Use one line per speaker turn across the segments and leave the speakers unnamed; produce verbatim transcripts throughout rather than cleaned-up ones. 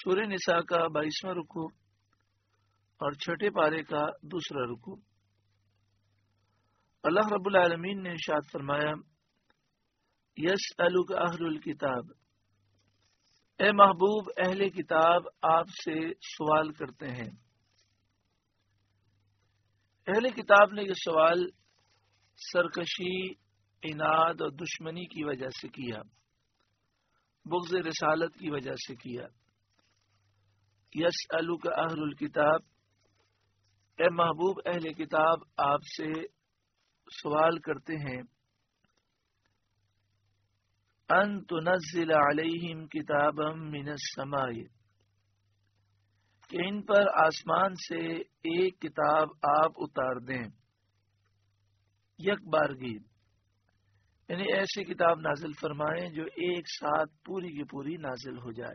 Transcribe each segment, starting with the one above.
سورہ نساء کا بائیسواں رکوع اور چھٹے پارے کا دوسرا رکوع۔ اللہ رب العالمین نے ارشاد فرمایا، یسألک اہل الکتاب، اے محبوب اہل کتاب آپ سے سوال کرتے ہیں۔ اہل کتاب نے یہ سوال سرکشی، عناد اور دشمنی کی وجہ سے کیا، بغض رسالت کی وجہ سے کیا۔ یسألک اہل الکتاب، اے محبوب اہل کتاب آپ سے سوال کرتے ہیں، ان تنزل علیہم کتابا من السماء، کہ ان پر آسمان سے ایک کتاب آپ اتار دیں، یک بارگی، یعنی ایسی کتاب نازل فرمائیں جو ایک ساتھ پوری کی پوری نازل ہو جائے۔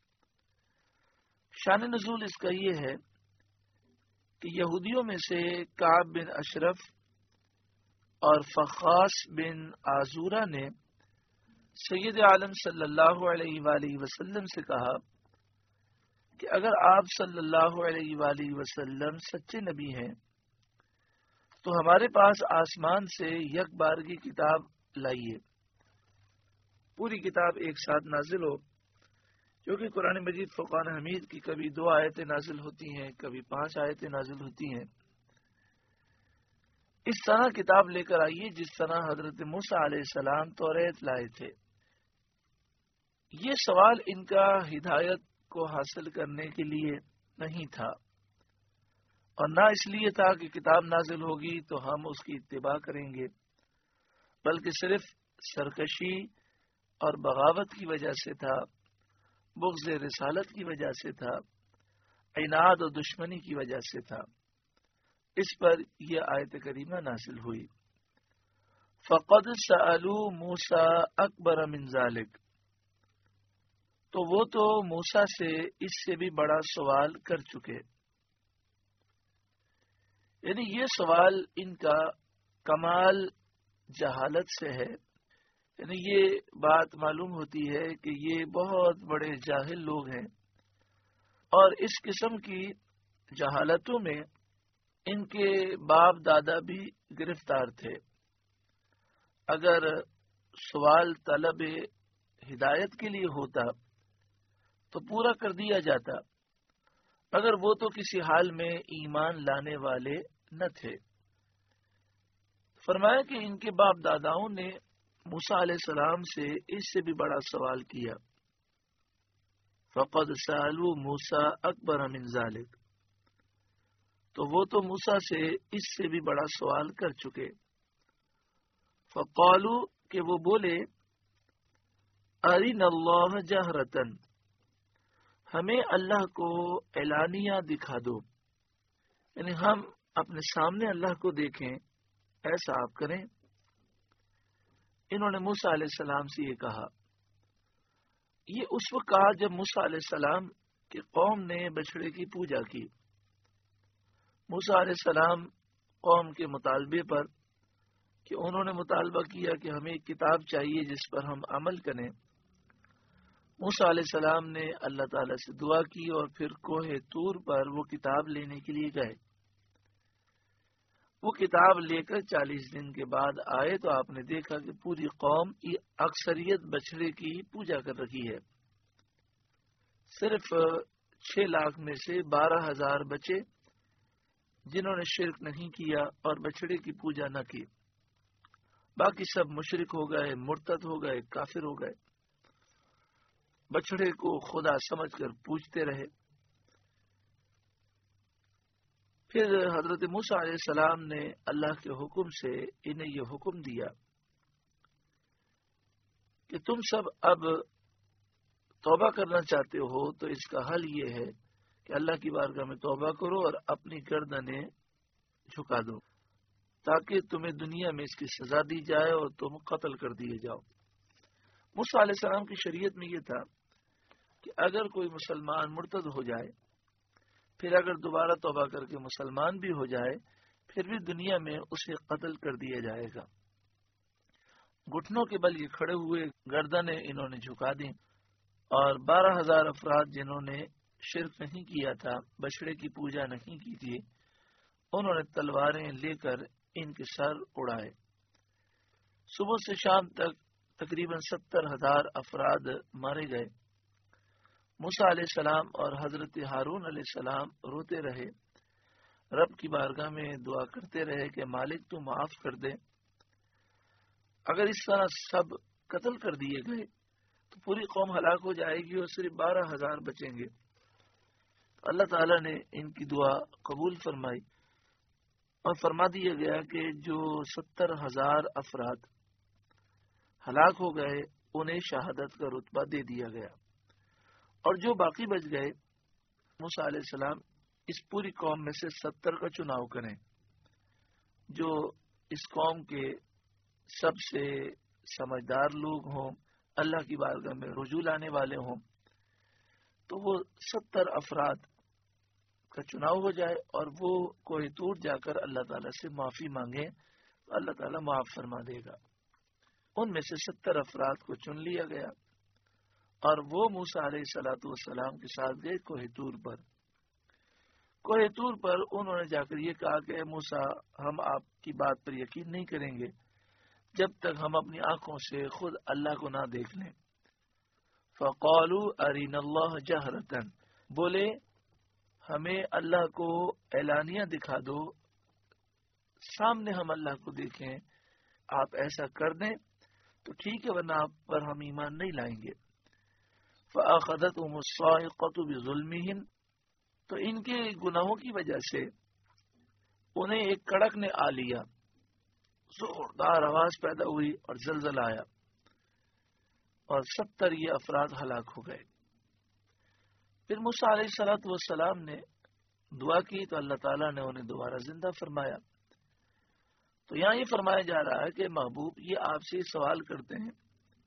شان نزول اس کا یہ ہے کہ یہودیوں میں سے کعب بن اشرف اور فخاص بن آزورہ نے سید عالم صلی اللہ علیہ وآلہ وسلم سے کہا کہ اگر آپ صلی اللہ علیہ وآلہ وسلم سچے نبی ہیں تو ہمارے پاس آسمان سے یک بارگی کتاب لائیے، پوری کتاب ایک ساتھ نازل ہو، کیونکہ قرآن مجید فرقان حمید کی کبھی دو آیتیں نازل ہوتی ہیں، کبھی پانچ آیتیں نازل ہوتی ہیں۔ اس طرح کتاب لے کر آئیے جس طرح حضرت موسیٰ علیہ السلام توریت لائے تھے۔ یہ سوال ان کا ہدایت کو حاصل کرنے کے لیے نہیں تھا، اور نہ اس لیے تھا کہ کتاب نازل ہوگی تو ہم اس کی اتباع کریں گے، بلکہ صرف سرکشی اور بغاوت کی وجہ سے تھا، بغض رسالت کی وجہ سے تھا، عناد و دشمنی کی وجہ سے تھا۔ اس پر یہ آیت کریمہ نازل ہوئی، فقد سألوا موسیٰ اکبر من ذالک، تو وہ تو موسیٰ سے اس سے بھی بڑا سوال کر چکے، یعنی یہ سوال ان کا کمال جہالت سے ہے، یعنی یہ بات معلوم ہوتی ہے کہ یہ بہت بڑے جاہل لوگ ہیں، اور اس قسم کی جہالتوں میں ان کے باپ دادا بھی گرفتار تھے۔ اگر سوال طلب ہدایت کے لیے ہوتا تو پورا کر دیا جاتا، مگر وہ تو کسی حال میں ایمان لانے والے نہ تھے۔ فرمایا کہ ان کے باپ داداؤں نے موسیٰ علیہ السلام سے اس سے بھی بڑا سوال کیا، فقد سألوا موسیٰ اکبر من ذالک، تو وہ تو موسیٰ سے اس سے بھی بڑا سوال کر چکے۔ فقالوا، کہ وہ بولے، ارنا اللہ جہرتن، ہمیں اللہ کو اعلانیہ دکھا دو، یعنی ہم اپنے سامنے اللہ کو دیکھیں، ایسا آپ کریں۔ انہوں نے موسیٰ علیہ السلام سے یہ کہا۔ یہ اس وقت کہا جب موسیٰ علیہ السلام کی قوم نے بچڑے کی پوجا کی۔ موسیٰ علیہ السلام قوم کے مطالبے پر، کہ انہوں نے مطالبہ کیا کہ ہمیں ایک کتاب چاہیے جس پر ہم عمل کریں، موسیٰ علیہ السلام نے اللہ تعالیٰ سے دعا کی اور پھر کوہ طور پر وہ کتاب لینے کے لیے گئے۔ وہ کتاب لے کر چالیس دن کے بعد آئے تو آپ نے دیکھا کہ پوری قوم کی اکثریت بچڑے کی پوجا کر رکھی ہے۔ صرف چھ لاکھ میں سے بارہ ہزار بچے جنہوں نے شرک نہیں کیا اور بچڑے کی پوجا نہ کی، باقی سب مشرک ہو گئے، مرتد ہو گئے، کافر ہو گئے، بچڑے کو خدا سمجھ کر پوجتے رہے۔ پھر حضرت موسیٰ علیہ السلام نے اللہ کے حکم سے انہیں یہ حکم دیا کہ تم سب اب توبہ کرنا چاہتے ہو تو اس کا حل یہ ہے کہ اللہ کی بارگاہ میں توبہ کرو اور اپنی گردنیں جھکا دو، تاکہ تمہیں دنیا میں اس کی سزا دی جائے اور تم قتل کر دیے جاؤ۔ موسیٰ علیہ السلام کی شریعت میں یہ تھا کہ اگر کوئی مسلمان مرتد ہو جائے، پھر اگر دوبارہ توبہ کر کے مسلمان بھی ہو جائے، پھر بھی دنیا میں اسے قتل کر دیا جائے گا۔ گھٹنوں کے بل یہ کھڑے ہوئے، گردنیں انہوں نے جھکا دیں۔ اور بارہ ہزار افراد جنہوں نے شرک نہیں کیا تھا، بچڑے کی پوجا نہیں کی تھی، انہوں نے تلواریں لے کر ان کے سر اڑائے۔ صبح سے شام تک تقریباً ستر ہزار افراد مارے گئے۔ موسیٰ علیہ السلام اور حضرت ہارون علیہ السلام روتے رہے، رب کی بارگاہ میں دعا کرتے رہے کہ مالک تو معاف کر دے، اگر اس طرح سب قتل کر دیے گئے تو پوری قوم ہلاک ہو جائے گی اور صرف بارہ ہزار بچیں گے۔ اللہ تعالیٰ نے ان کی دعا قبول فرمائی اور فرما دیا گیا کہ جو ستر ہزار افراد ہلاک ہو گئے انہیں شہادت کا رتبہ دے دیا گیا، اور جو باقی بچ گئے موسیٰ علیہ السلام اس پوری قوم میں سے ستر کا چناؤ کریں جو اس قوم کے سب سے سمجھدار لوگ ہوں، اللہ کی بارگاہ میں رجوع لانے والے ہوں، تو وہ ستر افراد کا چناؤ ہو جائے اور وہ کوہ طور جا کر اللہ تعالیٰ سے معافی مانگے تو اللہ تعالیٰ معاف فرما دے گا۔ ان میں سے ستر افراد کو چن لیا گیا اور وہ موسیٰ علیہ الصلوۃ والسلام کے ساتھ گئے کوہ طور پر۔ کوہ طور پر انہوں نے جا کر یہ کہا کہ اے موسیٰ، ہم آپ کی بات پر یقین نہیں کریں گے جب تک ہم اپنی آنکھوں سے خود اللہ کو نہ دیکھ لیں۔ فقالوا ارنا اللہ جہرتن، بولے ہمیں اللہ کو اعلانیہ دکھا دو، سامنے ہم اللہ کو دیکھیں۔ آپ ایسا کر دیں تو ٹھیک ہے، ورنہ آپ پر ہم ایمان نہیں لائیں گے۔ فأخذتهم الصاعقة بظلمهم، تو ان کے گناہوں کی وجہ سے انہیں ایک کڑک نے آ لیا، زوردار آواز پیدا ہوئی اور زلزلہ آیا اور ستر یہ افراد ہلاک ہو گئے۔ پھر موسیٰ علیہ الصلوۃ والسلام نے دعا کی تو اللہ تعالیٰ نے انہیں دوبارہ زندہ فرمایا۔ تو یہاں یہ فرمایا جا رہا ہے کہ محبوب یہ آپ سے سوال کرتے ہیں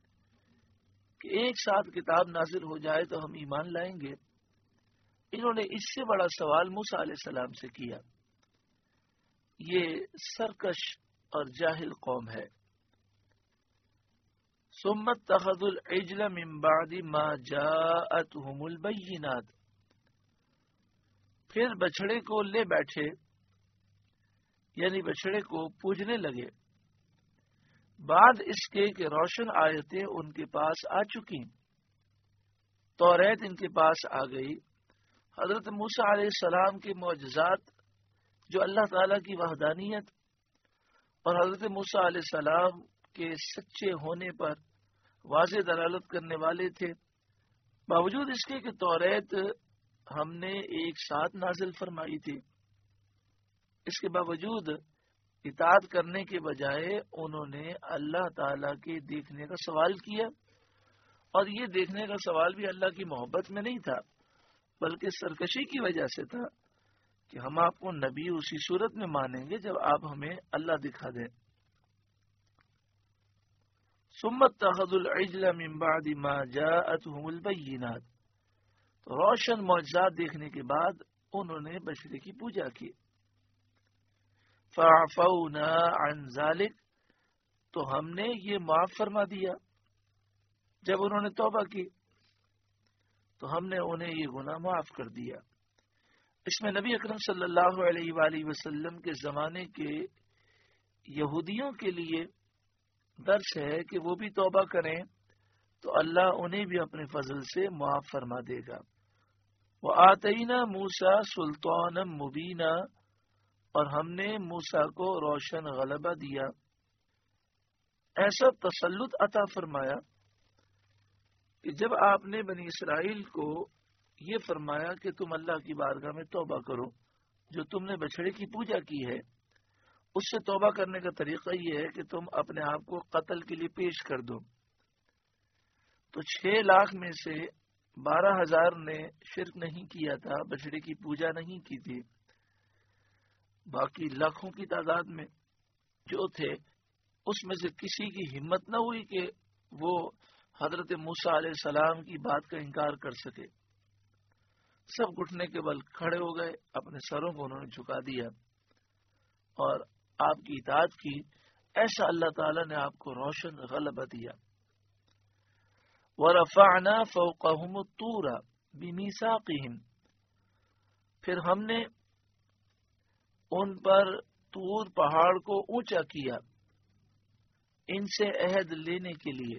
کہ ایک ساتھ کتاب نازل ہو جائے تو ہم ایمان لائیں گے۔ انہوں نے اس سے بڑا سوال موسیٰ علیہ السلام سے کیا۔ یہ سرکش اور جاہل قوم ہے۔ ثم اتخذوا العجل من بعد ما جاءتهم البینات، پھر بچڑے کو لے بیٹھے، یعنی بچڑے کو پوجنے لگے بعد اس کے کہ روشن آیتیں ان کے پاس آ چکی، توریت ان کے پاس آ گئی، حضرت موسیٰ علیہ السلام کے معجزات جو اللہ تعالیٰ کی وحدانیت اور حضرت موسیٰ علیہ السلام کے سچے ہونے پر واضح دلالت کرنے والے تھے، باوجود اس کے کہ توریت ہم نے ایک ساتھ نازل فرمائی تھی، اس کے باوجود اطاعت کرنے کے بجائے انہوں نے اللہ تعالیٰ کے دیکھنے کا سوال کیا، اور یہ دیکھنے کا سوال بھی اللہ کی محبت میں نہیں تھا بلکہ سرکشی کی وجہ سے تھا کہ ہم آپ کو نبی اسی صورت میں مانیں گے جب آپ ہمیں اللہ دکھا دیں۔ ثم اتخذوا العجل من بعد ما جاءتهم البینات، تو روشن معجزات دیکھنے کے بعد انہوں نے بچڑے کی پوجا کی۔ فعفونا عن ذلك، تو ہم نے یہ معاف فرما دیا جب انہوں نے توبہ کی تو ہم نے انہیں یہ گناہ معاف کر دیا۔ اس میں نبی اکرم صلی اللہ علیہ وآلہ وسلم کے زمانے کے یہودیوں کے لیے درس ہے کہ وہ بھی توبہ کریں تو اللہ انہیں بھی اپنے فضل سے معاف فرما دے گا۔ وآتینا موسیٰ سلطانا مبینا، اور ہم نے موسیٰ کو روشن غلبہ دیا، ایسا تسلط عطا فرمایا کہ جب آپ نے بنی اسرائیل کو یہ فرمایا کہ تم اللہ کی بارگاہ میں توبہ کرو، جو تم نے بچڑے کی پوجا کی ہے اس سے توبہ کرنے کا طریقہ یہ ہے کہ تم اپنے آپ کو قتل کے لیے پیش کر دو، تو چھ لاکھ میں سے بارہ ہزار نے شرک نہیں کیا تھا، بچڑے کی پوجا نہیں کی تھی، باقی لاکھوں کی تعداد میں جو تھے اس میں سے کسی کی ہمت نہ ہوئی کہ وہ حضرت موسیٰ علیہ السلام کی بات کا انکار کر سکے، سب گھٹنے کے بل کھڑے ہو گئے، اپنے سروں کو انہوں نے جھکا دیا اور آپ کی اطاعت کی۔ ایسا اللہ تعالیٰ نے آپ کو روشن غلبہ دیا۔ وَرَفَعْنَا فَوْقَهُمُ الطُّورَ بِمِيثَاقِهِمْ، پھر ہم نے ان پر طور پہاڑ کو اونچا کیا ان سے عہد لینے کے لیے۔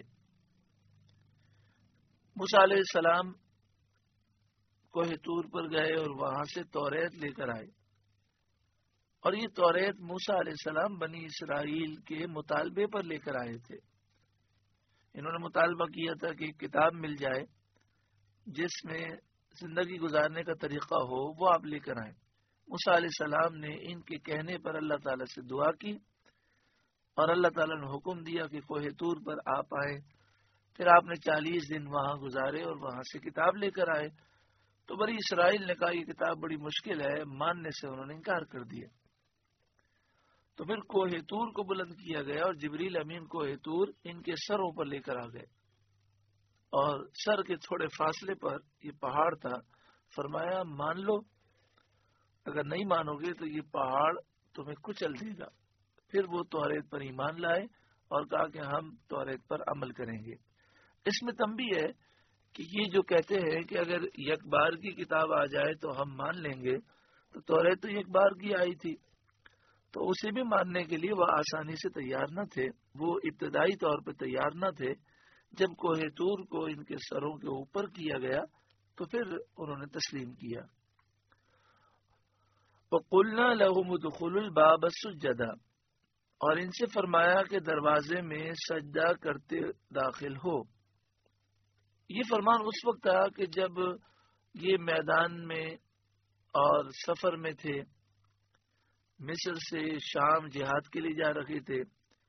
موسیٰ علیہ السلام کوہ طور پر گئے اور وہاں سے توریت لے کر آئے، اور یہ توریت موسیٰ علیہ السلام بنی اسرائیل کے مطالبے پر لے کر آئے تھے۔ انہوں نے مطالبہ کیا تھا کہ ایک کتاب مل جائے جس میں زندگی گزارنے کا طریقہ ہو، وہ آپ لے کر آئیں۔ موسیٰ علیہ السلام نے ان کے کہنے پر اللہ تعالیٰ سے دعا کی، اور اللہ تعالیٰ نے حکم دیا کہ کوہ طور پر آپ آئیں۔ پھر آپ نے چالیس دن وہاں گزارے اور وہاں سے کتاب لے کر آئے۔ تو بنی اسرائیل نے کہا یہ کتاب بڑی مشکل ہے، ماننے سے انہوں نے انکار کر دیا۔ تو پھر کوہ طور کو بلند کیا گیا اور جبریل امین کوہ طور ان کے سروں پر لے کر آ گئے، اور سر کے تھوڑے فاصلے پر یہ پہاڑ تھا۔ فرمایا مان لو، اگر نہیں مانو گے تو یہ پہاڑ تمہیں کچل دے گا۔ پھر وہ توریت پر ایمان لائے اور کہا کہ ہم توریت پر عمل کریں گے۔ اس میں تنبیہ ہے کہ یہ جو کہتے ہیں کہ اگر یک بار کی کتاب آ جائے تو ہم مان لیں گے، تو توریت تو یک بار کی آئی تھی، تو اسے بھی ماننے کے لیے وہ آسانی سے تیار نہ تھے، وہ ابتدائی طور پہ تیار نہ تھے۔ جب کوہ طور کو ان کے سروں کے اوپر کیا گیا تو پھر انہوں نے تسلیم کیا۔ وَقُلْنَا لَهُمُ ادْخُلُوا الْبَابَ سُجَّدًا، اور ان سے فرمایا کہ دروازے میں سجدہ کرتے داخل ہو۔ یہ فرمان اس وقت تھا کہ جب یہ میدان میں اور سفر میں تھے، مصر سے شام جہاد کے لیے جا رہے تھے،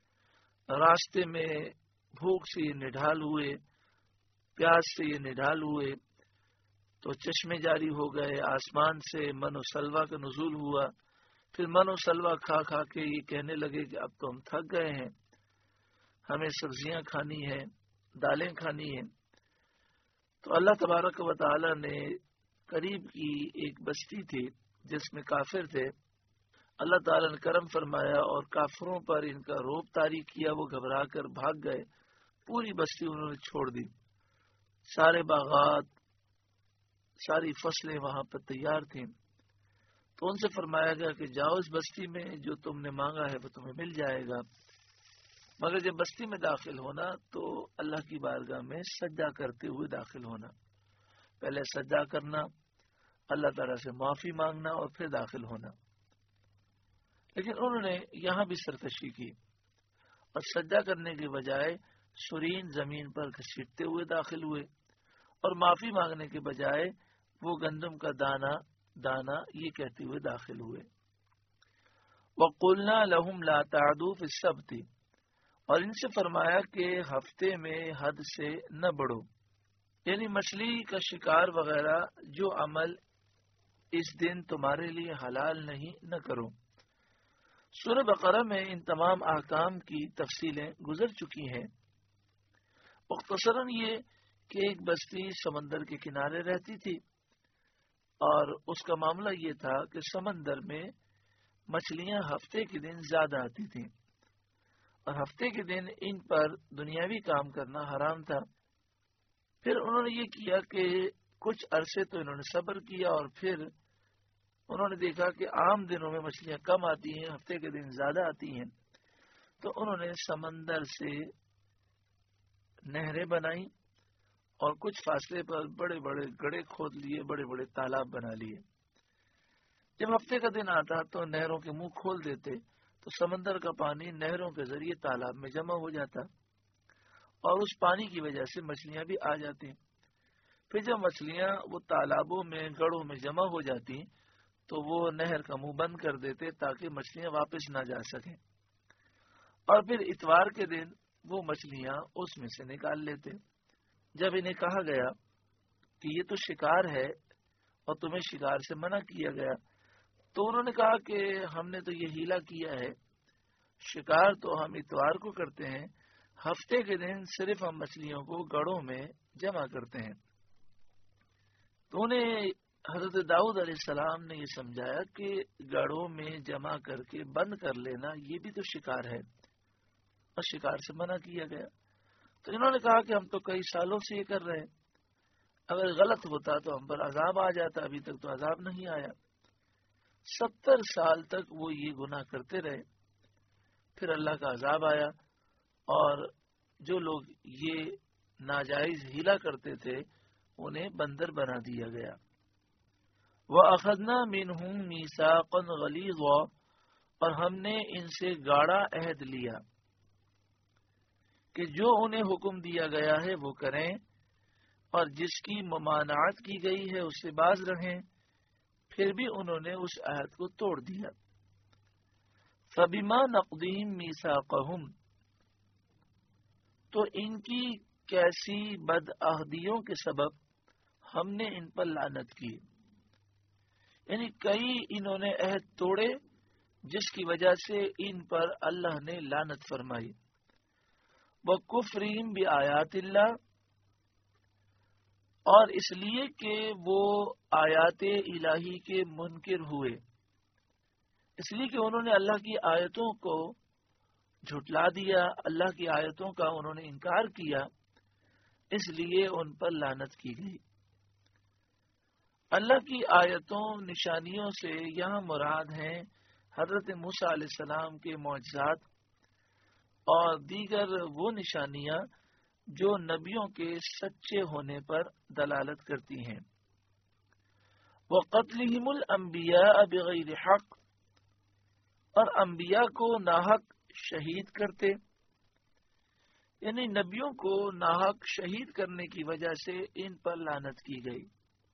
راستے میں بھوک سے یہ نڈھال ہوئے، پیاس سے یہ نڈھال ہوئے، تو چشمے جاری ہو گئے، آسمان سے من و سلوہ کا نزول ہوا۔ پھر من و سلوہ کھا کھا کے یہ کہنے لگے کہ اب تو ہم تھک گئے ہیں، ہمیں سبزیاں کھانی ہیں، دالیں کھانی ہیں۔ تو اللہ تبارک و تعالی نے قریب کی ایک بستی تھی جس میں کافر تھے، اللہ تعالیٰ نے کرم فرمایا اور کافروں پر ان کا روب طاری کیا، وہ گھبرا کر بھاگ گئے۔ پوری بستی انہوں نے چھوڑ دی، سارے باغات، ساری فصلیں وہاں پر تیار تھیں۔ تو ان سے فرمایا گیا کہ جاؤ اس بستی میں، جو تم نے مانگا ہے وہ تمہیں مل جائے گا، مگر جب بستی میں داخل ہونا تو اللہ کی بارگاہ میں سجدہ کرتے ہوئے داخل ہونا۔ پہلے سجدہ کرنا، اللہ تعالیٰ سے معافی مانگنا اور پھر داخل ہونا۔ لیکن انہوں نے یہاں بھی سرکشی کی اور سجدہ کرنے کے بجائے سرین زمین پر گھسیٹتے ہوئے داخل ہوئے، اور معافی مانگنے کے بجائے وہ گندم کا دانہ دانہ یہ کہتے ہوئے داخل ہوئے۔ وَقُلْنَا لَهُمْ لَا تَعْدُوا فِي السَّبْتِ، اور ان سے فرمایا کہ ہفتے میں حد سے نہ بڑھو، یعنی مچھلی کا شکار وغیرہ جو عمل اس دن تمہارے لیے حلال نہیں، نہ کرو۔ سورہ بقرہ میں ان تمام احکام کی تفصیلیں گزر چکی ہیں۔ مختصراً یہ کہ ایک بستی سمندر کے کنارے رہتی تھی، اور اس کا معاملہ یہ تھا کہ سمندر میں مچھلیاں ہفتے کے دن زیادہ آتی تھیں، اور ہفتے کے دن ان پر دنیاوی کام کرنا حرام تھا۔ پھر انہوں نے یہ کیا کہ کچھ عرصے تو انہوں نے صبر کیا، اور پھر انہوں نے دیکھا کہ عام دنوں میں مچھلیاں کم آتی ہیں، ہفتے کے دن زیادہ آتی ہیں، تو انہوں نے سمندر سے نہریں بنائی اور کچھ فاصلے پر بڑے بڑے گڑھے کھود لیے، بڑے بڑے تالاب بنا لیے۔ جب ہفتے کا دن آتا تو نہروں کے منہ کھول دیتے تو سمندر کا پانی نہروں کے ذریعے تالاب میں جمع ہو جاتا، اور اس پانی کی وجہ سے مچھلیاں بھی آ جاتی۔ پھر جب مچھلیاں وہ تالابوں میں گڑھوں میں جمع ہو جاتی تو وہ نہر کا منہ بند کر دیتے تاکہ مچھلیاں واپس نہ جا سکیں، اور پھر اتوار کے دن وہ مچھلیاں اس میں سے نکال لیتے۔ جب انہیں کہا گیا کہ یہ تو شکار ہے اور تمہیں شکار سے منع کیا گیا، تو انہوں نے کہا کہ ہم نے تو یہ ہیلا کیا ہے، شکار تو ہم اتوار کو کرتے ہیں، ہفتے کے دن صرف ہم مچھلیوں کو گڑھوں میں جمع کرتے ہیں۔ تو انہیں حضرت داؤد علیہ السلام نے یہ سمجھایا کہ گڑھوں میں جمع کر کے بند کر لینا یہ بھی تو شکار ہے، اور شکار سے منع کیا گیا۔ تو انہوں نے کہا کہ ہم تو کئی سالوں سے یہ کر رہے ہیں، اگر غلط ہوتا تو ہم پر عذاب آ جاتا، ابھی تک تو عذاب نہیں آیا۔ ستر سال تک وہ یہ گناہ کرتے رہے، پھر اللہ کا عذاب آیا، اور جو لوگ یہ ناجائز ہیلا کرتے تھے انہیں بندر بنا دیا گیا۔ وَأَخَذْنَا مِنْهُمْ مِيثَاقًا غَلِيظًا، اور ہم نے ان سے گاڑا عہد لیا کہ جو انہیں حکم دیا گیا ہے وہ کریں، اور جس کی ممانعت کی گئی ہے اس سے باز رہیں، پھر بھی انہوں نے اس عہد کو توڑ دیا۔ فَبِمَا نَقْضِهِمْ مِيثَاقَهُمْ، تو ان کی کیسی بدعہدیوں کے سبب ہم نے ان پر لعنت کی، یعنی کئی انہوں نے عہد توڑے جس کی وجہ سے ان پر اللہ نے لعنت فرمائی۔ وَكُفْرِهِمْ بِآيَاتِ اللَّهِ، اور اس لیے کہ وہ آیات الہی کے منکر ہوئے، اس لیے کہ انہوں نے اللہ کی آیتوں کو جھٹلا دیا، اللہ کی آیتوں کا انہوں نے انکار کیا، اس لیے ان پر لعنت کی گئی۔ اللہ کی آیتوں نشانیوں سے یہاں مراد ہیں حضرت موسیٰ علیہ السلام کے معجزات اور دیگر وہ نشانیاں جو نبیوں کے سچے ہونے پر دلالت کرتی ہیں۔ وَقَتْلِهِمُ الْأَنْبِيَاءَ بِغَيْرِ حَقٍّ، اور انبیاء کو ناحق شہید کرتے، یعنی نبیوں کو ناحق شہید کرنے کی وجہ سے ان پر لعنت کی گئی۔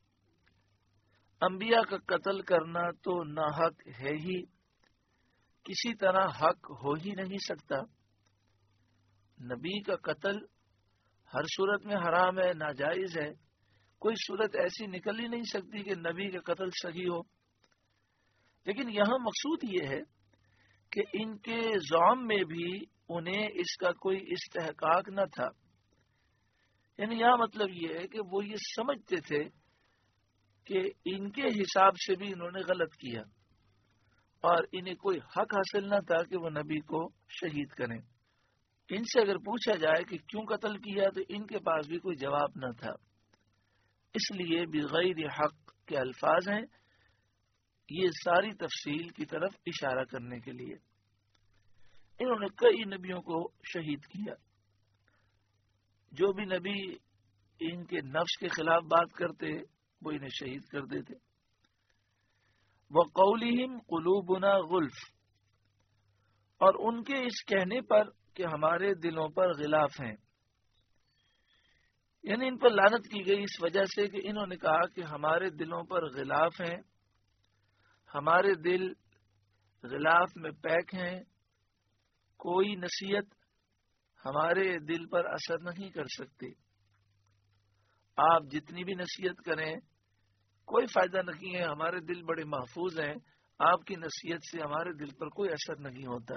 انبیاء کا قتل کرنا تو ناحق ہے ہی، کسی طرح حق ہو ہی نہیں سکتا۔ نبی کا قتل ہر صورت میں حرام ہے، ناجائز ہے، کوئی صورت ایسی نکل ہی نہیں سکتی کہ نبی کا قتل صحیح ہو۔ لیکن یہاں مقصود یہ ہے کہ ان کے زعم میں بھی انہیں اس کا کوئی استحقاق نہ تھا، یعنی یہاں مطلب یہ ہے کہ وہ یہ سمجھتے تھے کہ ان کے حساب سے بھی انہوں نے غلط کیا، اور انہیں کوئی حق حاصل نہ تھا کہ وہ نبی کو شہید کریں۔ ان سے اگر پوچھا جائے کہ کیوں قتل کیا تو ان کے پاس بھی کوئی جواب نہ تھا، اس لیے بغیر حق کے الفاظ ہیں، یہ ساری تفصیل کی طرف اشارہ کرنے کے لیے۔ انہوں نے کئی نبیوں کو شہید کیا، جو بھی نبی ان کے نفس کے خلاف بات کرتے وہ انہیں شہید کر دیتے۔ وَقَوْلِهِمْ قُلُوبُنَا غُلْفٌ، اور ان کے اس کہنے پر کہ ہمارے دلوں پر غلاف ہیں، یعنی ان پر لعنت کی گئی اس وجہ سے کہ انہوں نے کہا کہ ہمارے دلوں پر غلاف ہیں، ہمارے دل غلاف میں پیک ہیں، کوئی نصیحت ہمارے دل پر اثر نہیں کر سکتی، آپ جتنی بھی نصیحت کریں کوئی فائدہ نہیں ہے، ہمارے دل بڑے محفوظ ہیں، آپ کی نصیحت سے ہمارے دل پر کوئی اثر نہیں ہوتا۔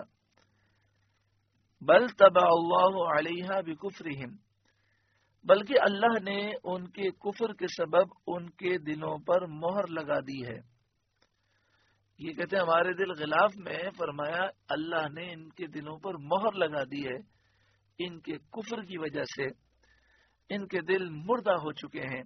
بل طبع اللہ علیہا بکفرہم، بلکہ اللہ نے ان کے کفر کے سبب ان کے دلوں پر مہر لگا دی ہے۔ یہ کہتے ہیں ہمارے دل غلاف میں، فرمایا اللہ نے ان کے دلوں پر مہر لگا دی ہے، ان کے کفر کی وجہ سے ان کے دل مردہ ہو چکے ہیں۔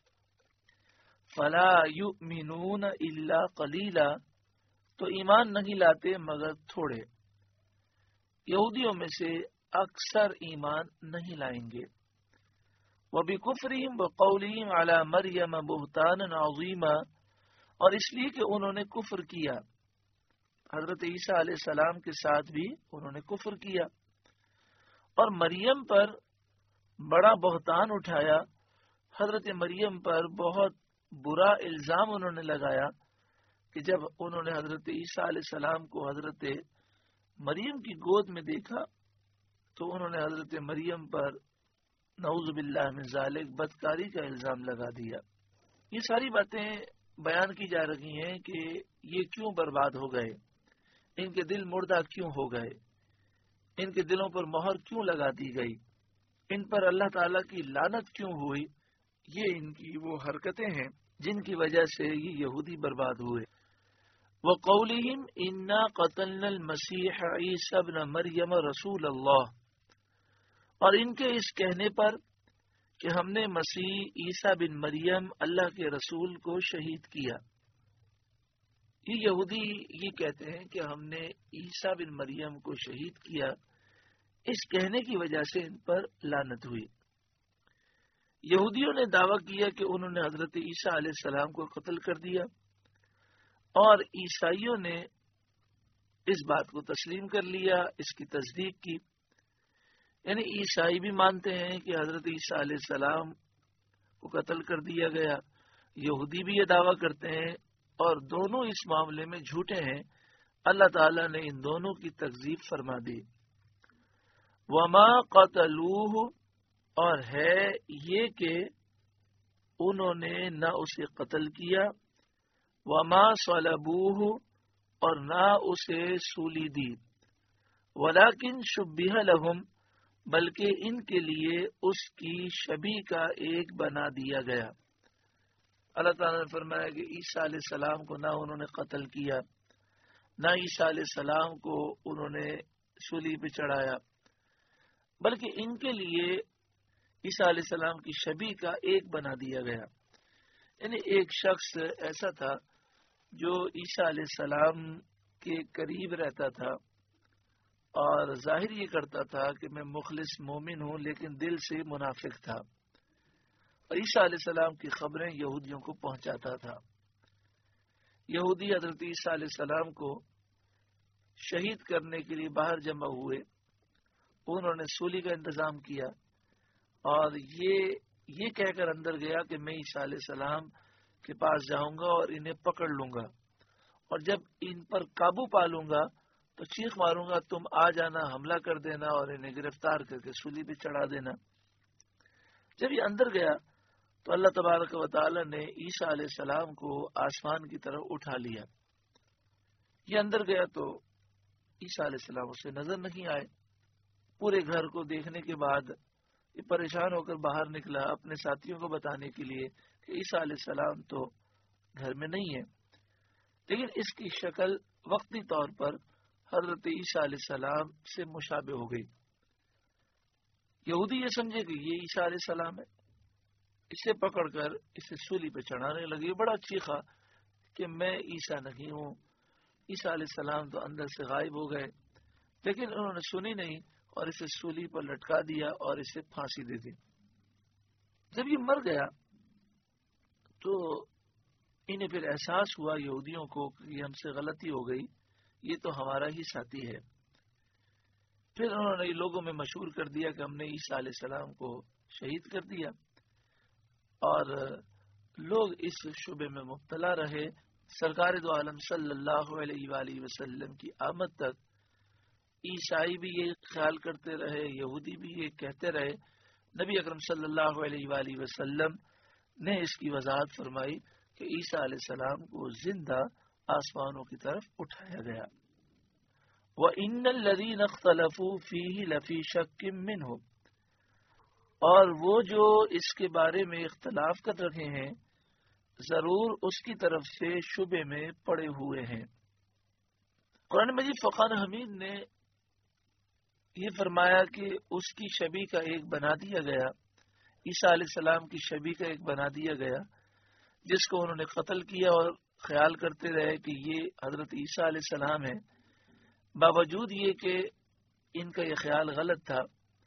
فلا یؤمنون الا قلیلا، تو ایمان نہیں لاتے مگر تھوڑے، یہودیوں میں سے اکثر ایمان نہیں لائیں گے۔ وَبِكُفْرِهِمْ وَقَوْلِهِمْ عَلَى مَرْيَمَ بُهْتَانًا عَظِيمًا، اور اس لیے کہ انہوں نے کفر کیا، حضرت عیسیٰ علیہ السلام کے ساتھ بھی انہوں نے کفر کیا، اور مریم پر بڑا بہتان اٹھایا، حضرت مریم پر بہت برا الزام انہوں نے لگایا کہ جب انہوں نے حضرت عیسیٰ علیہ السلام کو حضرت مریم کی گود میں دیکھا تو انہوں نے حضرت مریم پر نعوذ باللہ من ذالک بدکاری کا الزام لگا دیا۔ یہ ساری باتیں بیان کی جا رہی ہیں کہ یہ کیوں برباد ہو گئے، ان کے دل مردہ کیوں ہو گئے، ان کے دلوں پر مہر کیوں لگا دی گئی، ان پر اللہ تعالیٰ کی لعنت کیوں ہوئی۔ یہ ان کی وہ حرکتیں ہیں جن کی وجہ سے یہ یہودی برباد ہوئے۔ وَقَوْلِهِمْ إِنَّا قَتَلْنَا الْمَسِيحَ عِيسَى ابْنَ مَرْيَمَ رَسُولَ اللَّهِ، اور ان کے اس کہنے پر کہ ہم نے مسیح عیسیٰ بن مریم اللہ کے رسول کو شہید کیا، یہ یہودی یہ کہتے ہیں کہ ہم نے عیسیٰ بن مریم کو شہید کیا، اس کہنے کی وجہ سے ان پر لعنت ہوئی۔ یہودیوں نے دعویٰ کیا کہ انہوں نے حضرت عیسیٰ علیہ السلام کو قتل کر دیا، اور عیسائیوں نے اس بات کو تسلیم کر لیا، اس کی تصدیق کی۔ یعنی عیسائی بھی مانتے ہیں کہ حضرت عیسیٰ علیہ السلام کو قتل کر دیا گیا، یہودی بھی یہ دعویٰ کرتے ہیں، اور دونوں اس معاملے میں جھوٹے ہیں۔ اللہ تعالیٰ نے ان دونوں کی تکذیب فرما دی۔ وما قتلوہ، اور ہے یہ کہ انہوں نے نہ اسے قتل کیا، وما صلبوہ، اور نہ اسے سولی دی، ولیکن شبہ لہم، بلکہ ان کے لیے اس کی شبیہ کا ایک بنا دیا گیا۔ اللہ تعالیٰ نے فرمایا کہ عیسیٰ علیہ السلام کو نہ انہوں نے قتل کیا، نہ عیسیٰ علیہ السلام کو انہوں نے سولی پہ چڑھایا، بلکہ ان کے لیے عیسیٰ علیہ السلام کی شبیہ کا ایک بنا دیا گیا۔ یعنی ایک شخص ایسا تھا جو عیسیٰ علیہ السلام کے قریب رہتا تھا اور ظاہر یہ کرتا تھا کہ میں مخلص مومن ہوں، لیکن دل سے منافق تھا، اور عیسیٰ علیہ السلام کی خبریں یہودیوں کو پہنچاتا تھا۔ یہودی حضرت عیسیٰ علیہ السلام کو شہید کرنے کے لیے باہر جمع ہوئے، انہوں نے سولی کا انتظام کیا، اور یہ یہ کہہ کر اندر گیا کہ میں عیسیٰ علیہ السلام کے پاس جاؤں گا اور انہیں پکڑ لوں گا، اور جب ان پر قابو پا لوں گا تو چیخ ماروں گا، تم آ جانا، حملہ کر دینا اور انہیں گرفتار کر کے سولی پہ چڑھا دینا۔ جب یہ اندر گیا تو اللہ تبارک و تعالی نے عیسیٰ علیہ السلام کو آسمان کی طرف اٹھا لیا۔ یہ اندر گیا تو عیسیٰ علیہ السلام اسے نظر نہیں آئے۔ پورے گھر کو دیکھنے کے بعد یہ پریشان ہو کر باہر نکلا اپنے ساتھیوں کو بتانے کے لیے کہ عیسیٰ علیہ السلام تو گھر میں نہیں ہے، لیکن اس کی شکل وقتی طور پر حضرت عیسیٰ علیہ السلام سے مشابہ ہو گئی۔ یہودی یہ سمجھے کہ یہ عیسیٰ علیہ السلام ہے، اسے پکڑ کر اسے سولی پہ چڑھانے لگے۔ بڑا چیخا کہ میں عیسیٰ نہیں ہوں۔ عیسیٰ علیہ السلام تو اندر سے غائب ہو گئے، لیکن انہوں نے سنی نہیں اور اسے سولی پر لٹکا دیا اور اسے پھانسی دے دی۔ جب یہ مر گیا تو انہیں پھر احساس ہوا یہودیوں کو کہ یہ ہم سے غلطی ہو گئی، یہ تو ہمارا ہی ساتھی ہے۔ پھر انہوں نے لوگوں میں مشہور کر دیا کہ ہم نے عیسیٰ علیہ السلام کو شہید کر دیا، اور لوگ اس شبے میں مبتلا رہے۔ سرکار دو عالم صلی اللہ علیہ وآلہ وسلم کی آمد تک عیسائی بھی یہ خیال کرتے رہے، یہودی بھی یہ کہتے رہے۔ نبی اکرم صلی اللہ علیہ وآلہ وسلم نے اس کی وضاحت فرمائی کہ عیسیٰ علیہ السلام کو زندہ آسمانوں کی طرف اٹھایا گیا۔ وَإِنَّ الَّذِينَ اخْتَلَفُوا فِيهِ لَفِي شَكٍّ مِّنْهُ، اور وہ جو اس کے بارے میں اختلاف کر رکھے ہیں ضرور اس کی طرف سے شبے میں پڑے ہوئے ہیں۔ قرآن مجید فقان حمید نے یہ فرمایا کہ اس کی شبیہ کا ایک بنا دیا گیا، عیسیٰ علیہ السلام کی شبیہ کا ایک بنا دیا گیا، جس کو انہوں نے قتل کیا اور خیال کرتے رہے کہ یہ حضرت عیسیٰ علیہ السلام ہے، باوجود یہ کہ ان کا یہ خیال غلط تھا۔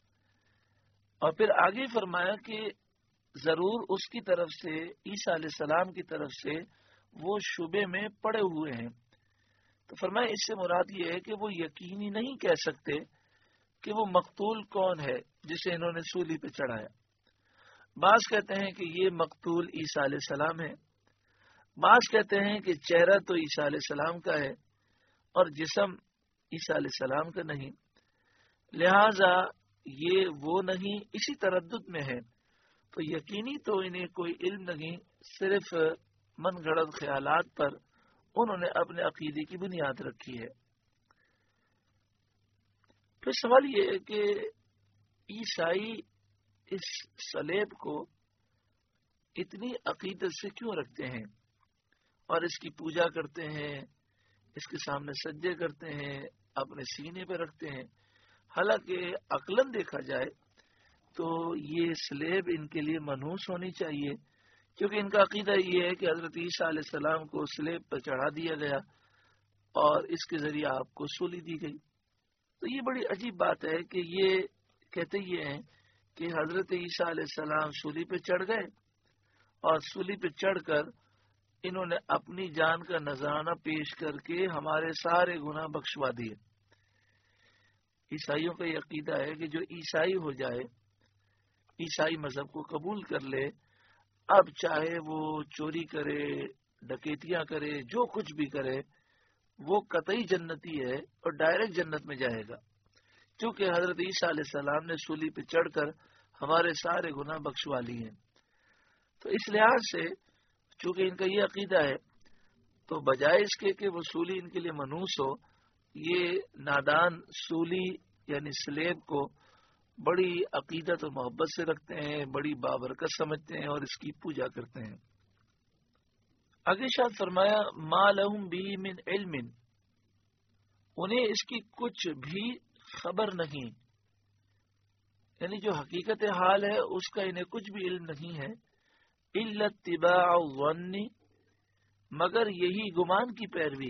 اور پھر آگے فرمایا کہ ضرور اس کی طرف سے، عیسیٰ علیہ السلام کی طرف سے وہ شبے میں پڑے ہوئے ہیں۔ تو فرمایا اس سے مراد یہ ہے کہ وہ یقینی نہیں کہہ سکتے کہ وہ مقتول کون ہے جسے انہوں نے سولی پہ چڑھایا۔ بعض کہتے ہیں کہ یہ مقتول عیسیٰ علیہ السلام ہے، بعض کہتے ہیں کہ چہرہ تو عیسیٰ علیہ السلام کا ہے اور جسم عیسیٰ علیہ السلام کا نہیں، لہذا یہ وہ نہیں، اسی تردد میں ہے۔ تو یقینی تو انہیں کوئی علم نہیں، صرف من گھڑت خیالات پر انہوں نے اپنے عقیدے کی بنیاد رکھی ہے۔ پھر سوال یہ ہے کہ عیسائی اس صلیب کو اتنی عقیدت سے کیوں رکھتے ہیں اور اس کی پوجا کرتے ہیں، اس کے سامنے سجدے کرتے ہیں، اپنے سینے پہ رکھتے ہیں؟ حالانکہ عقلاً دیکھا جائے تو یہ سلیب ان کے لیے منحوس ہونی چاہیے، کیونکہ ان کا عقیدہ یہ ہے کہ حضرت عیسیٰ علیہ السلام کو سلیب پر چڑھا دیا گیا اور اس کے ذریعے آپ کو سولی دی گئی۔ تو یہ بڑی عجیب بات ہے کہ یہ کہتے یہ ہیں کہ حضرت عیسیٰ علیہ السلام سولی پہ چڑھ گئے اور سولی پہ چڑھ کر انہوں نے اپنی جان کا نذرانہ پیش کر کے ہمارے سارے گناہ بخشوا دیے۔ عیسائیوں کا یہ عقیدہ ہے کہ جو عیسائی ہو جائے، عیسائی مذہب کو قبول کر لے، اب چاہے وہ چوری کرے، ڈکیتیاں کرے، جو کچھ بھی کرے، وہ قطعی جنتی ہے اور ڈائریکٹ جنت میں جائے گا، کیونکہ حضرت عیسیٰ علیہ السلام نے سولی پہ چڑھ کر ہمارے سارے گناہ بخشوا لیے ہیں۔ تو اس لحاظ سے چونکہ ان کا یہ عقیدہ ہے، تو بجائے اس کے کہ وہ سولی ان کے لیے منحوس ہو، یہ نادان سولی یعنی سلیب کو بڑی عقیدت اور محبت سے رکھتے ہیں، بڑی بابرکت سمجھتے ہیں اور اس کی پوجا کرتے ہیں۔ آگے شاید فرمایا ما لہم بھی من علم، انہیں اس کی کچھ بھی خبر نہیں، یعنی جو حقیقت حال ہے اس کا انہیں کچھ بھی علم نہیں ہے، الا اتباع الظن، مگر یہی گمان کی پیروی،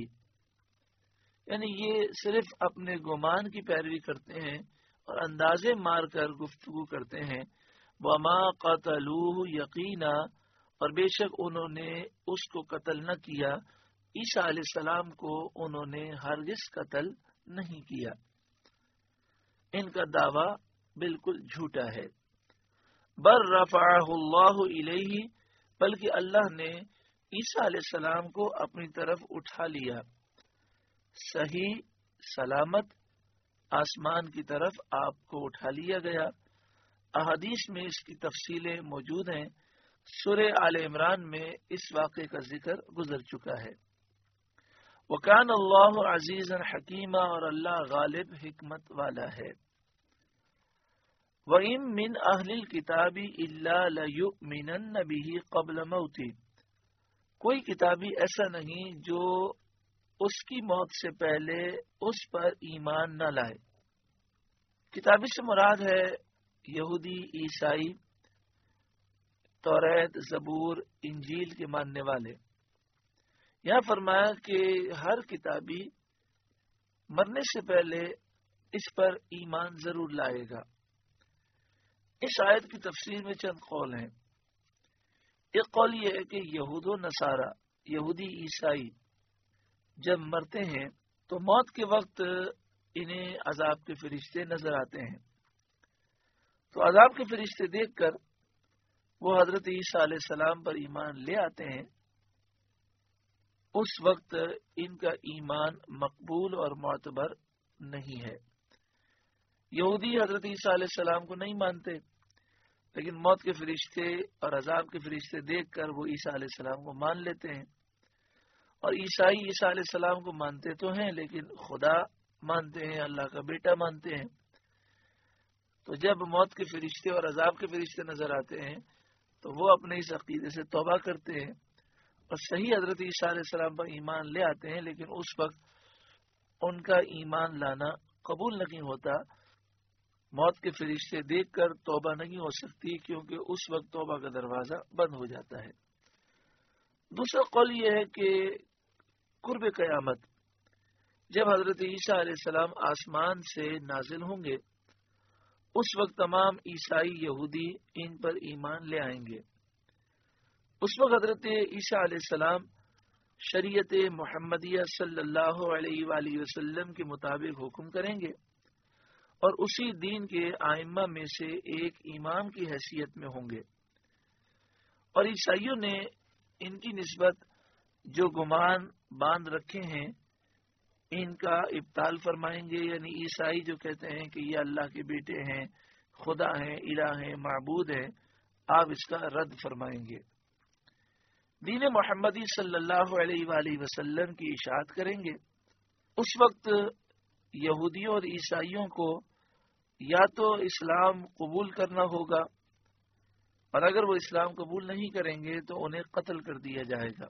یعنی یہ صرف اپنے گمان کی پیروی کرتے ہیں اور اندازے مار کر گفتگو کرتے ہیں۔ وما قتلوه یقینا، اور بے شک انہوں نے اس کو قتل نہ کیا، عیسیٰ علیہ السلام کو انہوں نے ہرگز قتل نہیں کیا۔ ان کا دعویٰ بالکل جھوٹا ہے۔ بر رفعہ اللہ الیہ، بلکہ اللہ نے عیسیٰ علیہ السلام کو اپنی طرف اٹھا لیا، صحیح سلامت آسمان کی طرف آپ کو اٹھا لیا گیا۔ احادیث میں اس کی تفصیلیں موجود ہیں، سورہ آل عمران میں اس واقعے کا ذکر گزر چکا ہے۔ وکان اللہ عزیزا حکیما، اور اللہ غالب حکمت والا ہے۔ وَإِن مِّنْ أَهْلِ الْكِتَابِ إِلَّا لَيُؤْمِنَنَّ بِهِ قَبْلَ مَوْتِهِ، کوئی کتابی ایسا نہیں جو اس کی موت سے پہلے اس پر ایمان نہ لائے۔ کتابی سے مراد ہے یہودی، عیسائی، توریت، زبور، انجیل کے ماننے والے۔ یہاں فرمایا کہ ہر کتابی مرنے سے پہلے اس پر ایمان ضرور لائے گا۔ اس آیت کی تفسیر میں چند قول ہیں۔ ایک قول یہ ہے کہ یہود و نصارہ، یہودی عیسائی جب مرتے ہیں تو موت کے وقت انہیں عذاب کے فرشتے نظر آتے ہیں، تو عذاب کے فرشتے دیکھ کر وہ حضرت عیسیٰ علیہ السلام پر ایمان لے آتے ہیں۔ اس وقت ان کا ایمان مقبول اور معتبر نہیں ہے۔ یہودی حضرت عیسیٰ علیہ السلام کو نہیں مانتے، لیکن موت کے فرشتے اور عذاب کے فرشتے دیکھ کر وہ عیسیٰ علیہ السلام کو مان لیتے ہیں۔ اور عیسائی عیسیٰ علیہ السلام کو مانتے تو ہیں، لیکن خدا مانتے ہیں، اللہ کا بیٹا مانتے ہیں۔ تو جب موت کے فرشتے اور عذاب کے فرشتے نظر آتے ہیں تو وہ اپنے اس عقیدے سے توبہ کرتے ہیں اور صحیح حضرت عیسیٰ علیہ السلام پر ایمان لے آتے ہیں، لیکن اس وقت ان کا ایمان لانا قبول نہیں ہوتا۔ موت کے فرشتے دیکھ کر توبہ نہیں ہو سکتی، کیونکہ اس وقت توبہ کا دروازہ بند ہو جاتا ہے۔ دوسرا قول یہ ہے کہ قرب قیامت جب حضرت عیسیٰ علیہ السلام آسمان سے نازل ہوں گے، اس وقت تمام عیسائی یہودی ان پر ایمان لے آئیں گے۔ اس وقت حضرت عیسیٰ علیہ السلام شریعت محمدیہ صلی اللہ علیہ وآلہ وسلم کے مطابق حکم کریں گے اور اسی دین کے ائمہ میں سے ایک امام کی حیثیت میں ہوں گے، اور عیسائیوں نے ان کی نسبت جو گمان باندھ رکھے ہیں ان کا ابطال فرمائیں گے، یعنی عیسائی جو کہتے ہیں کہ یہ اللہ کے بیٹے ہیں، خدا ہیں، الہ ہیں، معبود ہیں، آپ اس کا رد فرمائیں گے۔ دین محمدی صلی اللہ علیہ وآلہ وسلم کی اشاعت کریں گے۔ اس وقت یہودیوں اور عیسائیوں کو یا تو اسلام قبول کرنا ہوگا، اور اگر وہ اسلام قبول نہیں کریں گے تو انہیں قتل کر دیا جائے گا۔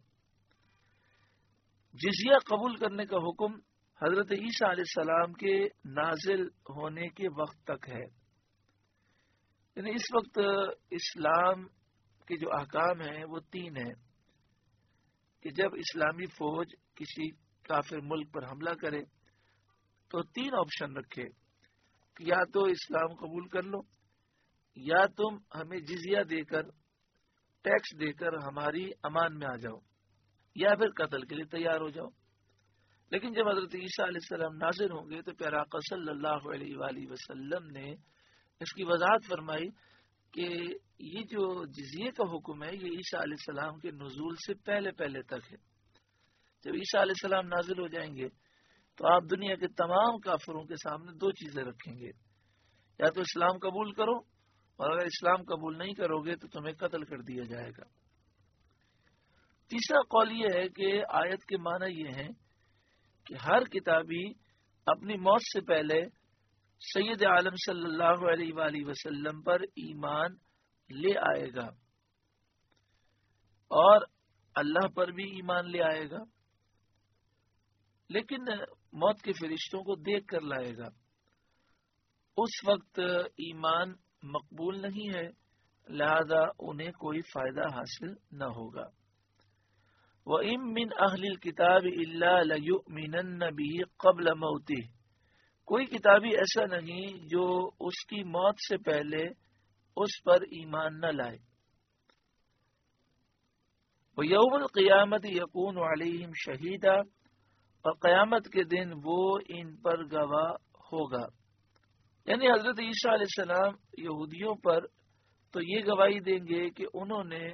جزیہ قبول کرنے کا حکم حضرت عیسیٰ علیہ السلام کے نازل ہونے کے وقت تک ہے۔ یعنی اس وقت اسلام کے جو احکام ہیں وہ تین ہیں کہ جب اسلامی فوج کسی کافر ملک پر حملہ کرے تو تین آپشن رکھے کہ یا تو اسلام قبول کر لو، یا تم ہمیں جزیہ دے کر ٹیکس دے کر ہماری امان میں آ جاؤ، یا پھر قتل کے لیے تیار ہو جاؤ۔ لیکن جب حضرت عیسیٰ علیہ السلام نازل ہوں گے تو پیارا آقا صلی اللہ علیہ وآلہ وسلم نے اس کی وضاحت فرمائی کہ یہ جو جزیے کا حکم ہے یہ عیسیٰ علیہ السلام کے نزول سے پہلے پہلے تک ہے۔ جب عیسیٰ علیہ السلام نازل ہو جائیں گے تو آپ دنیا کے تمام کافروں کے سامنے دو چیزیں رکھیں گے، یا تو اسلام قبول کرو، اور اگر اسلام قبول نہیں کرو گے تو تمہیں قتل کر دیا جائے گا۔ تیسرا قول یہ ہے کہ آیت کے معنی یہ ہیں کہ ہر کتابی اپنی موت سے پہلے سید عالم صلی اللہ علیہ وآلہ وسلم پر ایمان لے آئے گا اور اللہ پر بھی ایمان لے آئے گا، لیکن موت کے فرشتوں کو دیکھ کر لائے گا۔ اس وقت ایمان مقبول نہیں ہے، لہذا انہیں کوئی فائدہ حاصل نہ ہوگا۔ وَإِن مِّنْ أَهْلِ الْكِتَابِ إِلَّا لَيُؤْمِنَنَّ بِهِ قَبْلَ مَوْتِهِ، کوئی کتابی ایسا نہیں جو اس کی موت سے پہلے اس پر ایمان نہ لائے۔ وَيَوْمَ الْقِيَامَةِ يَكُونُ عَلَيْهِمْ شَهِيدًا، اور قیامت کے دن وہ ان پر گواہ ہوگا۔ یعنی حضرت عیسیٰ علیہ السلام یہودیوں پر تو یہ گواہی دیں گے کہ انہوں نے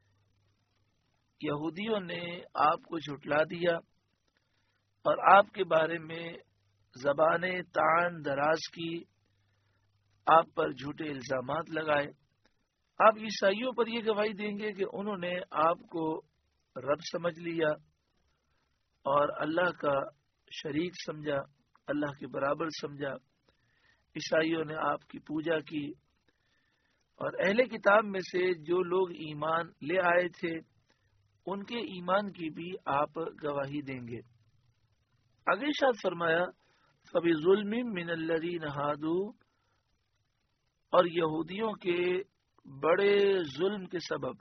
یہودیوں نے آپ کو جھٹلا دیا اور آپ کے بارے میں زبانیں طعن دراز کی، آپ پر جھوٹے الزامات لگائے۔ آپ عیسائیوں پر یہ گواہی دیں گے کہ انہوں نے آپ کو رب سمجھ لیا اور اللہ کا شریک سمجھا، اللہ کے برابر سمجھا۔ عیسائیوں نے آپ کی پوجا کی، اور اہل کتاب میں سے جو لوگ ایمان لے آئے تھے ان کے ایمان کی بھی آپ گواہی دیں گے۔ آگے ارشاد فرمایا فَبِظُلْمٍ مِّنَ الَّذِينَ هَادُوا، اور یہودیوں کے بڑے ظلم کے سبب،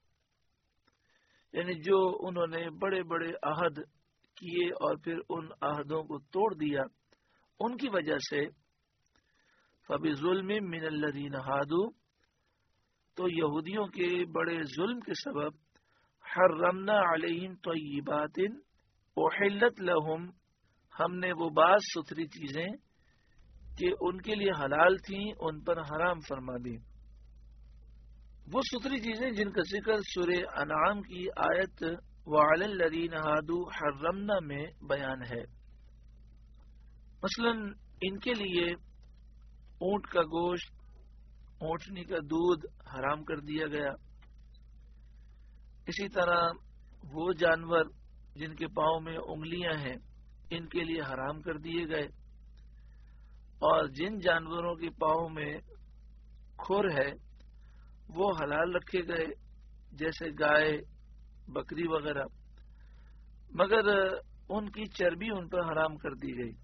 یعنی جو انہوں نے بڑے بڑے عہد کیے اور پھر ان عہدوں کو توڑ دیا، ان کی وجہ سے فَبِظُلْمٍ مِّنَ الَّذِينَ هَادُوا، تو یہودیوں کے بڑے ظلم کے سبب حرمنا علیہم طیبات احلت لہم، ہم نے وہ بعض ستھری چیزیں کہ ان کے لیے حلال تھیں ان پر حرام فرما دی۔ وہ ستھری چیزیں جن کا ذکر سورہ انعام کی آیت وعلی الذین ہادوا حرمنا میں بیان ہے۔ مثلا ان کے لیے اونٹ کا گوشت، اونٹنی کا دودھ حرام کر دیا گیا۔ اسی طرح وہ جانور جن کے پاؤں میں انگلیاں ہیں ان کے لیے حرام کر دیے گئے، اور جن جانوروں کے پاؤں میں کھر ہے وہ حلال رکھے گئے، جیسے گائے، بکری وغیرہ، مگر ان کی چربی ان پر حرام کر دی گئی۔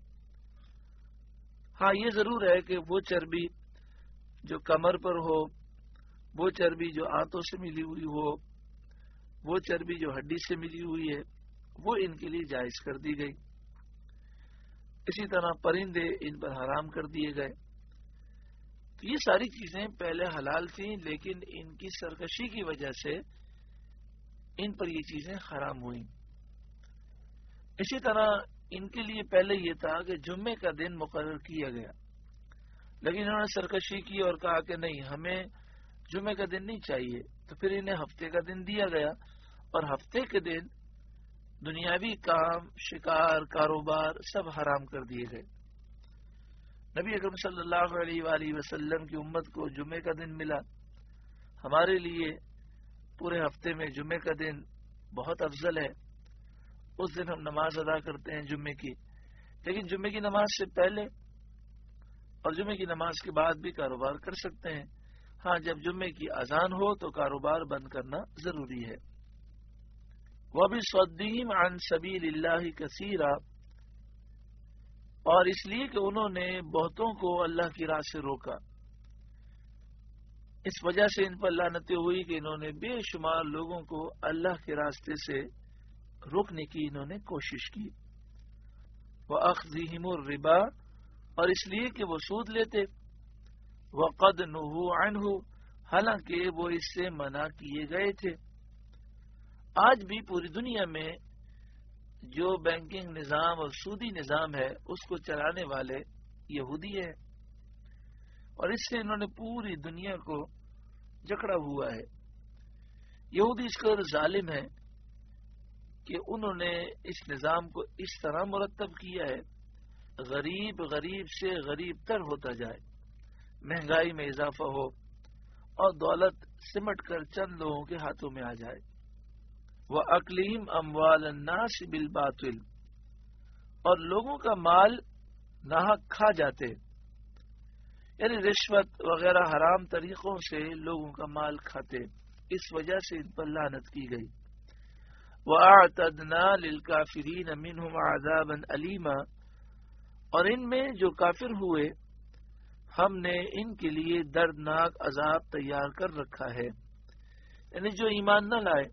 ہاں یہ ضرور ہے کہ وہ چربی جو کمر پر ہو، وہ چربی جو آنتوں سے ملی ہوئی ہو، وہ چربی جو ہڈی سے ملی ہوئی ہے، وہ ان کے لیے جائز کر دی گئی۔ اسی طرح پرندے ان پر حرام کر دیے گئے۔ تو یہ ساری چیزیں پہلے حلال تھیں، لیکن ان کی سرکشی کی وجہ سے ان پر یہ چیزیں حرام ہوئیں۔ اسی طرح ان کے لیے پہلے یہ تھا کہ جمعے کا دن مقرر کیا گیا، لیکن انہوں نے سرکشی کی اور کہا کہ نہیں، ہمیں جمعے کا دن نہیں چاہیے، تو پھر انہیں ہفتے کا دن دیا گیا، اور ہفتے کے دن دنیاوی کام، شکار، کاروبار سب حرام کر دیے گئے۔ نبی اکرم صلی اللہ علیہ وآلہ وسلم کی امت کو جمعے کا دن ملا، ہمارے لیے پورے ہفتے میں جمعے کا دن بہت افضل ہے۔ اس دن ہم نماز ادا کرتے ہیں جمعے کی، لیکن جمعے کی نماز سے پہلے اور جمعے کی نماز کے بعد بھی کاروبار کر سکتے ہیں۔ ہاں جب جمعے کی اذان ہو تو کاروبار بند کرنا ضروری ہے۔ وَبِصَدِّهِمْ عَنْ سَبِيلِ اللَّهِ كَثِيرًا، اور اس لیے کہ انہوں نے بہتوں کو اللہ کی راہ سے روکا۔ اس وجہ سے ان پر لعنتیں ہوئی کہ انہوں نے بے شمار لوگوں کو اللہ کے راستے سے روکنے کی انہوں نے کوشش کی. وَأَخْذِهِمُ الرِّبَا، اور اس لیے کہ وہ سود لیتے. وَقَدْ نُهُوا عَنْهُ، حالانکہ وہ اس سے منع کیے گئے تھے. آج بھی پوری دنیا میں جو بینکنگ نظام اور سودی نظام ہے اس کو چلانے والے یہودی ہیں، اور اس سے انہوں نے پوری دنیا کو جکڑا ہوا ہے. یہودی اس قدر ظالم ہے کہ انہوں نے اس نظام کو اس طرح مرتب کیا ہے غریب غریب سے غریب تر ہوتا جائے، مہنگائی میں اضافہ ہو اور دولت سمٹ کر چند لوگوں کے ہاتھوں میں آ جائے. وَأَكْلِهِمْ أَمْوَالَ النَّاسِ بِالْبَاطِلِ، اور لوگوں کا مال ناحق کھا جاتے، یعنی رشوت وغیرہ حرام طریقوں سے لوگوں کا مال کھاتے. اس وجہ سے ان پر لعنت کی گئی. وَأَعْتَدْنَا لِلْكَافِرِينَ مِنْهُمْ عَذَابًا أَلِيمًا، اور ان میں جو کافر ہوئے ہم نے ان کے لیے دردناک عذاب تیار کر رکھا ہے. یعنی جو ایمان نہ لائے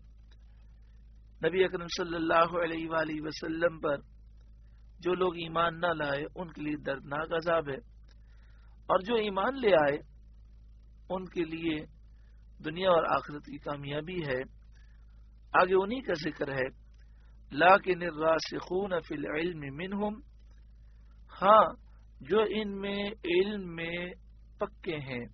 نبی اکرم صلی اللہ علیہ وآلہ وسلم پر، جو لوگ ایمان نہ لائے ان کے لیے دردناک عذاب ہے، اور جو ایمان لے آئے ان کے لیے دنیا اور آخرت کی کامیابی ہے. آگے انہی کا ذکر ہے. لیکن الراسخون فی العلم منہم، ہاں جو ان میں علم میں پکے ہیں.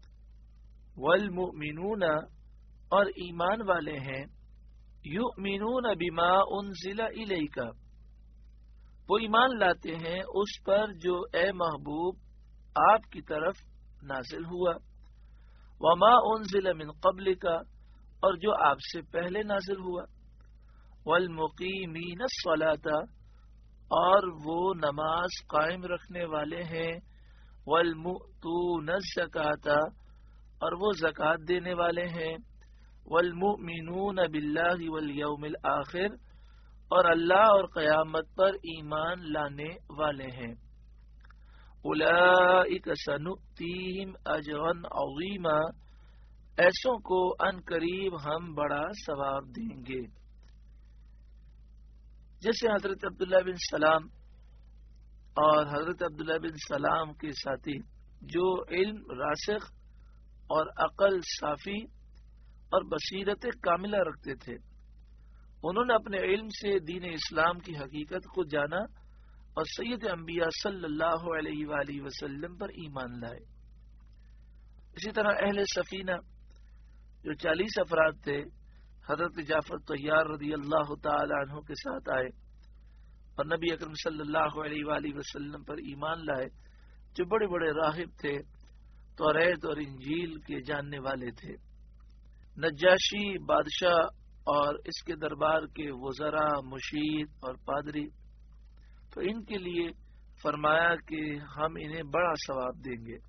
والمؤمنون، اور ایمان والے ہیں. یؤمنون بما انزل الیک، وہ ایمان لاتے ہیں اس پر جو اے محبوب آپ کی طرف نازل ہوا. وما انزل من قبلک، اور جو آپ سے پہلے نازل ہوا. والمقیمین الصلاۃ، اور وہ نماز قائم رکھنے والے ہیں. والمؤتون الزکاۃ، اور وہ زکوٰۃ دینے والے ہیں. والمؤمنون باللہ والیوم الآخر، اور اللہ اور قیامت پر ایمان لانے والے ہیں. اولئک سنؤتیہم اجرا عظیما، ایسوں کو ان قریب ہم بڑا ثواب دیں گے. جیسے حضرت عبداللہ بن سلام اور حضرت عبداللہ بن سلام کے ساتھی جو علم راسخ اور عقل صافی اور بصیرت کاملہ رکھتے تھے، انہوں نے اپنے علم سے دین اسلام کی حقیقت کو جانا اور سید انبیاء صلی اللہ علیہ وآلہ وسلم پر ایمان لائے. اسی طرح اہل سفینہ جو چالیس افراد تھے حضرت جعفر طیار رضی اللہ تعالی عنہ کے ساتھ آئے اور نبی اکرم صلی اللہ علیہ وآلہ وسلم پر ایمان لائے، جو بڑے بڑے راہب تھے، توریت اور انجیل کے جاننے والے تھے. نجاشی بادشاہ اور اس کے دربار کے وزراء، مشیر اور پادری، تو ان کے لیے فرمایا کہ ہم انہیں بڑا ثواب دیں گے.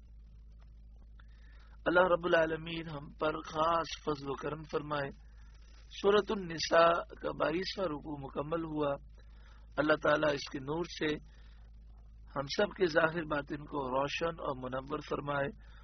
اللہ رب العالمین ہم پر خاص فضل و کرم فرمائے. سورۃ النساء کا بائیسواں رکوع مکمل ہوا. اللہ تعالیٰ اس کے نور سے ہم سب کے ظاہر باطن کو روشن اور منور فرمائے.